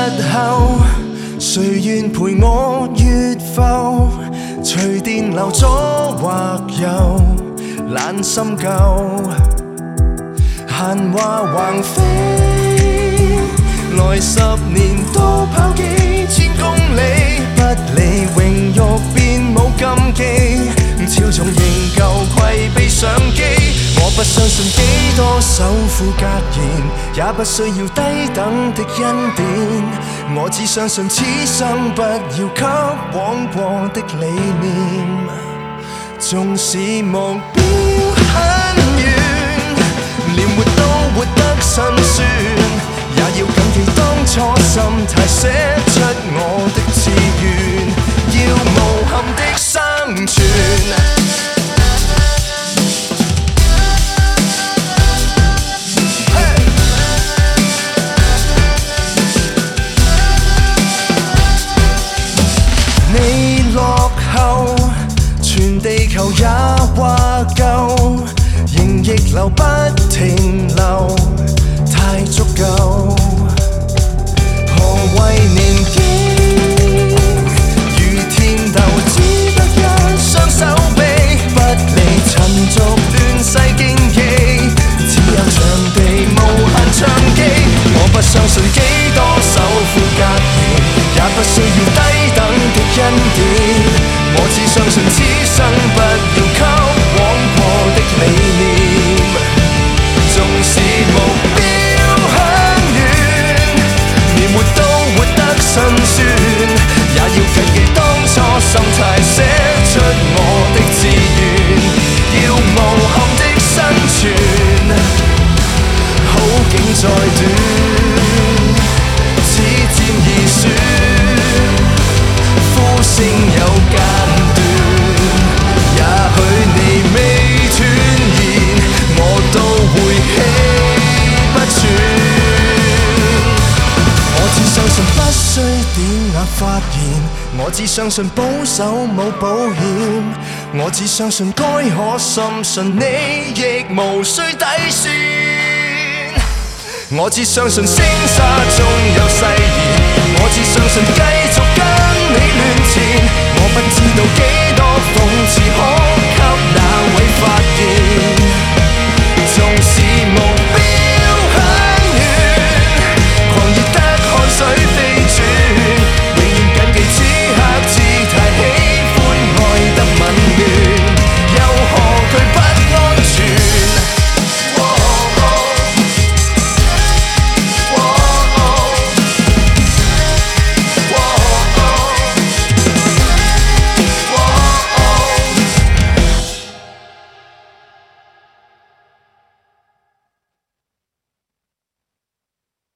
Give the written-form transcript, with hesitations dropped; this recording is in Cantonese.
後，誰願陪我越浮？隨電流左或右，懶深究。閒話橫飛，來10年都跑幾千公里，不理榮辱便冇禁忌，超重仍舊攜備相機。我不相信幾多首富格言，也不需要低等的恩典，我只相信此生不要給枉過的理念。縱使目標很遠，連活都活得辛酸，也要謹記當初心態寫出我的志願，要無憾的生存。你落後，全地球也話夠，仍逆流不停留，太足夠。何謂年紀？如天鬥，只得一雙手臂，不理塵俗亂世競技，只有場地無限唱機。我不相信幾多首富格言，也不需要低等的恩典，我只相信此生不要給枉過的理念。縱使目標很遠，連活都活得辛酸，也要謹記當初心態寫出我的志願，要無憾的生存。好景再短，只佔二選，呼聲有間斷，也許你未斷言，我都會氣不喘。我只相信不需典雅發言，我只相信保守冇保險，我只相信該可深信你亦無需底線。我只相信星沙中有誓言，我只相信